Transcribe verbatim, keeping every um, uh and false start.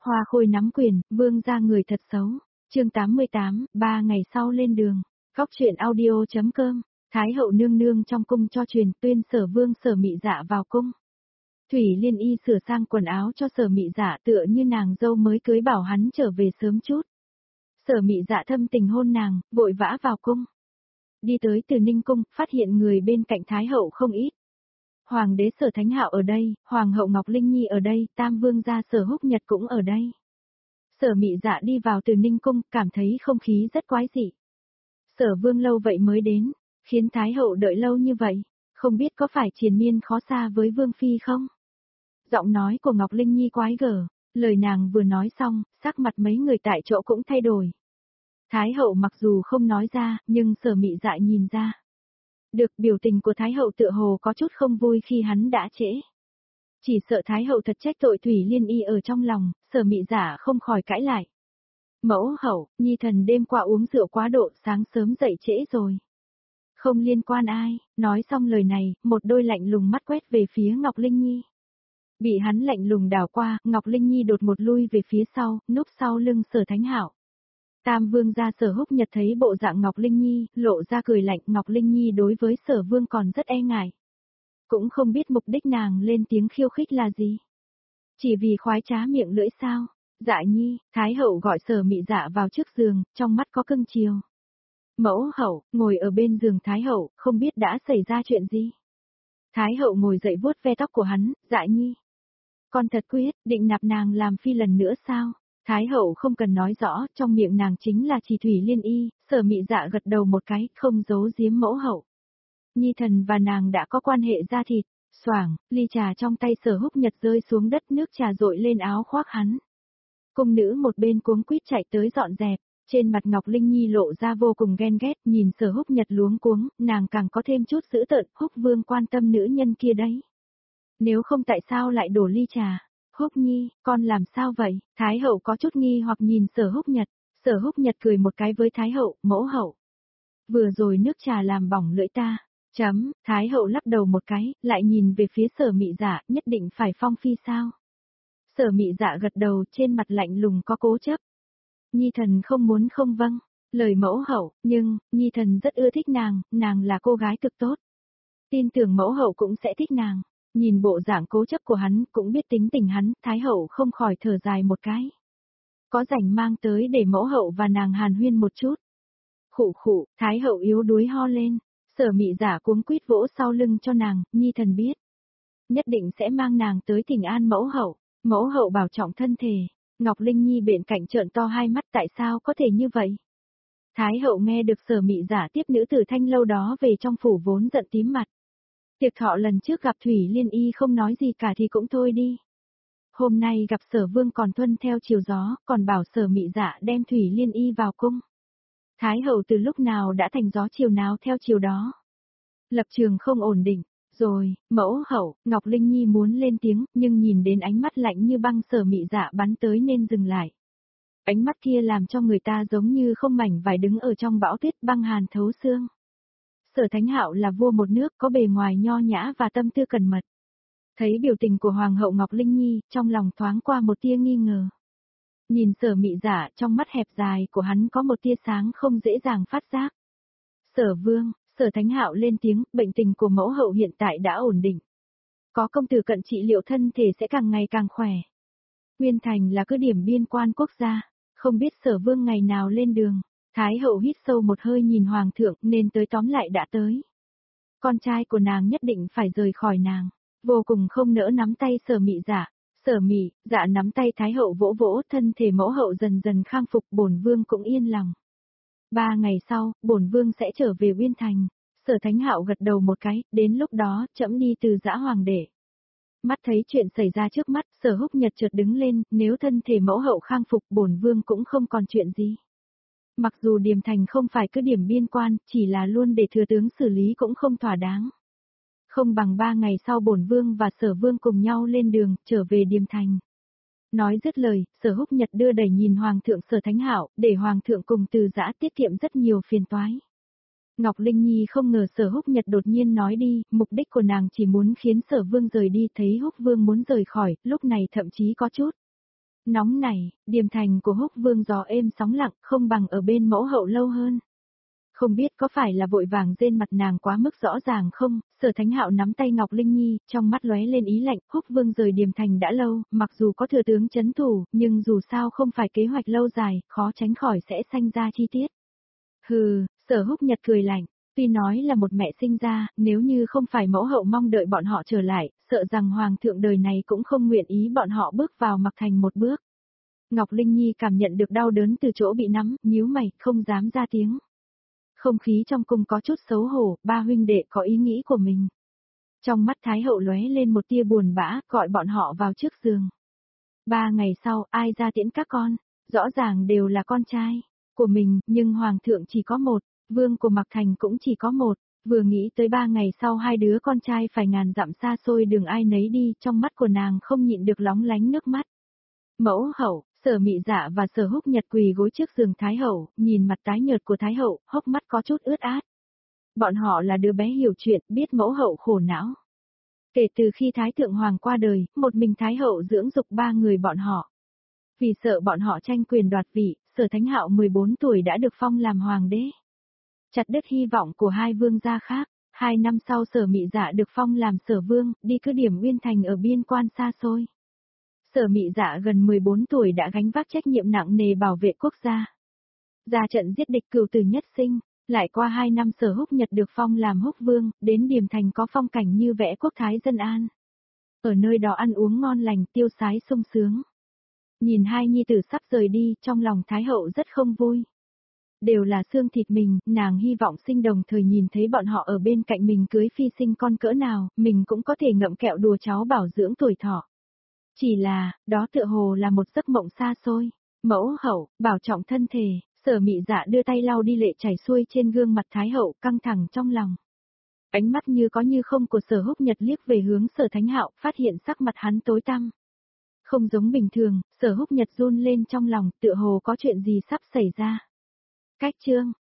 Hoa Khôi nắm quyền, vương ra người thật xấu. Chương tám mươi tám, ba ngày sau lên đường. Góc truyện audio.com. Thái hậu nương nương trong cung cho truyền tuyên Sở Vương Sở Mị Dạ vào cung. Thủy Liên Y sửa sang quần áo cho Sở Mị Dạ tựa như nàng dâu mới cưới bảo hắn trở về sớm chút. Sở Mị Dạ thâm tình hôn nàng, vội vã vào cung. Đi tới Từ Ninh cung, phát hiện người bên cạnh Thái hậu không ít. Hoàng đế Sở Thánh Hạo ở đây, Hoàng hậu Ngọc Linh Nhi ở đây, Tam vương gia Sở Húc Nhật cũng ở đây. Sở Mị Dạ đi vào Từ Ninh cung, cảm thấy không khí rất quái dị. Sở Vương lâu vậy mới đến, khiến Thái hậu đợi lâu như vậy, không biết có phải triền miên khó xa với Vương phi không? Giọng nói của Ngọc Linh Nhi quái gở, lời nàng vừa nói xong, sắc mặt mấy người tại chỗ cũng thay đổi. Thái hậu mặc dù không nói ra, nhưng Sở Mị Dạ nhìn ra. Được, biểu tình của Thái hậu tựa hồ có chút không vui khi hắn đã trễ. Chỉ sợ Thái hậu thật trách tội Thủy Liên Y ở trong lòng, Sở Mị Dạ không khỏi cãi lại. Mẫu hậu, nhi thần đêm qua uống rượu quá độ, sáng sớm dậy trễ rồi. Không liên quan ai, nói xong lời này, một đôi lạnh lùng mắt quét về phía Ngọc Linh Nhi. Bị hắn lạnh lùng đảo qua, Ngọc Linh Nhi đột một lui về phía sau, núp sau lưng Sở Thánh Hạo. Tam vương gia Sở Húc Nhật thấy bộ dạng Ngọc Linh Nhi, lộ ra cười lạnh. Ngọc Linh Nhi đối với Sở Vương còn rất e ngại. Cũng không biết mục đích nàng lên tiếng khiêu khích là gì. Chỉ vì khoái trá miệng lưỡi sao? Dạ nhi, Thái hậu gọi Sở Mị Dạ vào trước giường, trong mắt có cưng chiều. Mẫu hậu, ngồi ở bên giường Thái hậu, không biết đã xảy ra chuyện gì. Thái hậu ngồi dậy vuốt ve tóc của hắn, dạ nhi. Con thật quyết, định nạp nàng làm phi lần nữa sao? Thái hậu không cần nói rõ, trong miệng nàng chính là chỉ Thủy Liên Y. Sở Mị Dạ gật đầu một cái, không giấu giếm mẫu hậu. Nhi thần và nàng đã có quan hệ da thịt. Xoảng, ly trà trong tay Sở Húc Nhật rơi xuống đất, nước trà dội lên áo khoác hắn. Cung nữ một bên cuống quýt chạy tới dọn dẹp, trên mặt Ngọc Linh Nhi lộ ra vô cùng ghen ghét, nhìn Sở Húc Nhật luống cuống, nàng càng có thêm chút dữ tợn. Húc Vương quan tâm nữ nhân kia đấy. Nếu không tại sao lại đổ ly trà? Húc Nhi, con làm sao vậy? Thái hậu có chút nghi hoặc nhìn Sở Húc Nhật. Sở Húc Nhật cười một cái với Thái hậu, mẫu hậu. Vừa rồi nước trà làm bỏng lưỡi ta. Chấm, Thái hậu lắc đầu một cái, lại nhìn về phía Sở Mị Dạ, nhất định phải phong phi sao? Sở Mị Dạ gật đầu, trên mặt lạnh lùng có cố chấp. Nhi thần không muốn không vâng, lời mẫu hậu, nhưng, Nhi thần rất ưa thích nàng, nàng là cô gái cực tốt. Tin tưởng mẫu hậu cũng sẽ thích nàng. Nhìn bộ dạng cố chấp của hắn, cũng biết tính tình hắn, Thái hậu không khỏi thở dài một cái. Có rảnh mang tới để mẫu hậu và nàng hàn huyên một chút. Khụ khụ, Thái hậu yếu đuối ho lên. Sở Mị Dạ cuống quýt vỗ sau lưng cho nàng, Nhi thần biết. Nhất định sẽ mang nàng tới thỉnh an mẫu hậu. Mẫu hậu bảo trọng thân thể. Ngọc Linh Nhi bên cạnh trợn to hai mắt, tại sao có thể như vậy? Thái hậu nghe được Sở Mị Dạ tiếp nữ tử Thanh lâu đó về trong phủ vốn giận tím mặt. Tiệc thọ lần trước gặp Thủy Liên Y không nói gì cả thì cũng thôi đi. Hôm nay gặp Sở Vương còn tuân theo chiều gió, còn bảo Sở Mị Dạ đem Thủy Liên Y vào cung. Thái hậu từ lúc nào đã thành gió chiều nào theo chiều đó. Lập trường không ổn định. Rồi, mẫu hậu, Ngọc Linh Nhi muốn lên tiếng, nhưng nhìn đến ánh mắt lạnh như băng Sở Mị Dạ bắn tới nên dừng lại. Ánh mắt kia làm cho người ta giống như không mảnh vải đứng ở trong bão tuyết băng hàn thấu xương. Sở Thánh Hạo là vua một nước, có bề ngoài nho nhã và tâm tư cẩn mật. Thấy biểu tình của Hoàng hậu Ngọc Linh Nhi, trong lòng thoáng qua một tia nghi ngờ. Nhìn Sở Mị Dạ, trong mắt hẹp dài của hắn có một tia sáng không dễ dàng phát giác. Sở Vương, Sở Thánh Hạo lên tiếng, bệnh tình của mẫu hậu hiện tại đã ổn định. Có công tử cận trị liệu thân thể sẽ càng ngày càng khỏe. Nguyên Thành là cứ điểm biên quan quốc gia, không biết Sở Vương ngày nào lên đường. Thái hậu hít sâu một hơi nhìn Hoàng thượng, nên tới tóm lại đã tới. Con trai của nàng nhất định phải rời khỏi nàng, vô cùng không nỡ nắm tay Sở Mị Dạ. Sở Mị Dạ nắm tay Thái hậu vỗ vỗ, thân thể mẫu hậu dần dần khang phục, bổn vương cũng yên lòng. Ba ngày sau, bổn vương sẽ trở về Uyên Thành. Sở Thánh Hạo gật đầu một cái, đến lúc đó, trẫm đi từ giã hoàng đệ. Mắt thấy chuyện xảy ra trước mắt, Sở Húc Nhật chợt đứng lên, nếu thân thể mẫu hậu khang phục, bổn vương cũng không còn chuyện gì. Mặc dù Điềm Thành không phải cứ điểm biên quan, chỉ là luôn để thừa tướng xử lý cũng không thỏa đáng. Không bằng ba ngày sau bổn vương và Sở Vương cùng nhau lên đường, trở về Điềm Thành. Nói dứt lời, Sở Húc Nhật đưa đẩy nhìn Hoàng thượng Sở Thánh Hạo, để Hoàng thượng cùng từ giã tiết kiệm rất nhiều phiền toái. Ngọc Linh Nhi không ngờ Sở Húc Nhật đột nhiên nói đi, mục đích của nàng chỉ muốn khiến Sở Vương rời đi, thấy Húc Vương muốn rời khỏi, lúc này thậm chí có chút Nóng này, điềm thành của Húc Vương gió êm sóng lặng, không bằng ở bên mẫu hậu lâu hơn. Không biết có phải là vội vàng rên mặt nàng quá mức rõ ràng không, Sở Thánh Hạo nắm tay Ngọc Linh Nhi, trong mắt lóe lên ý lạnh, Húc Vương rời điềm thành đã lâu, mặc dù có thừa tướng chấn thủ, nhưng dù sao không phải kế hoạch lâu dài, khó tránh khỏi sẽ sanh ra chi tiết. Hừ, Sở Húc Nhật cười lạnh, tuy nói là một mẹ sinh ra, nếu như không phải mẫu hậu mong đợi bọn họ trở lại, sợ rằng hoàng thượng đời này cũng không nguyện ý bọn họ bước vào Mặc Thành một bước. Ngọc Linh Nhi cảm nhận được đau đớn từ chỗ bị nắm, nhíu mày, không dám ra tiếng. Không khí trong cung có chút xấu hổ, ba huynh đệ có ý nghĩ của mình. Trong mắt Thái hậu lóe lên một tia buồn bã, gọi bọn họ vào trước giường. Ba ngày sau, ai ra tiễn các con? Rõ ràng đều là con trai của mình, nhưng hoàng thượng chỉ có một, vương của Mặc Thành cũng chỉ có một. Vừa nghĩ tới ba ngày sau hai đứa con trai phải ngàn dặm xa xôi đường ai nấy đi, trong mắt của nàng không nhịn được lóng lánh nước mắt. Mẫu hậu, Sở Mị Dạ và Sở Húc Nhật quỳ gối trước giường Thái hậu, nhìn mặt tái nhợt của Thái hậu, hốc mắt có chút ướt át. Bọn họ là đứa bé hiểu chuyện, biết mẫu hậu khổ não. Kể từ khi Thái thượng hoàng qua đời, một mình Thái hậu dưỡng dục ba người bọn họ. Vì sợ bọn họ tranh quyền đoạt vị, Sở Thánh Hạo mười bốn tuổi đã được phong làm hoàng đế. Chặt đứt hy vọng của hai vương gia khác, hai năm sau Sở Mị Dạ được phong làm Sở Vương, đi cứ điểm Uyên Thành ở biên quan xa xôi. Sở Mị Dạ gần mười bốn tuổi đã gánh vác trách nhiệm nặng nề bảo vệ quốc gia. Ra trận giết địch cửu tử nhất sinh, lại qua hai năm Sở Húc Nhật được phong làm Húc Vương, đến Điềm Thành có phong cảnh như vẽ quốc thái dân an. Ở nơi đó ăn uống ngon lành, tiêu sái sung sướng. Nhìn hai nhi tử sắp rời đi, trong lòng Thái hậu rất không vui. Đều là xương thịt mình, nàng hy vọng sinh đồng thời nhìn thấy bọn họ ở bên cạnh mình cưới phi sinh con cỡ nào, mình cũng có thể ngậm kẹo đùa cháu bảo dưỡng tuổi thọ. Chỉ là, đó tựa hồ là một giấc mộng xa xôi. Mẫu hậu, bảo trọng thân thể, Sở Mị Dạ đưa tay lau đi lệ chảy xuôi trên gương mặt Thái hậu, căng thẳng trong lòng. Ánh mắt như có như không của Sở Húc Nhật liếc về hướng Sở Thánh Hạo, phát hiện sắc mặt hắn tối tăm. Không giống bình thường, Sở Húc Nhật run lên trong lòng, tựa hồ có chuyện gì sắp xảy ra. Cách chương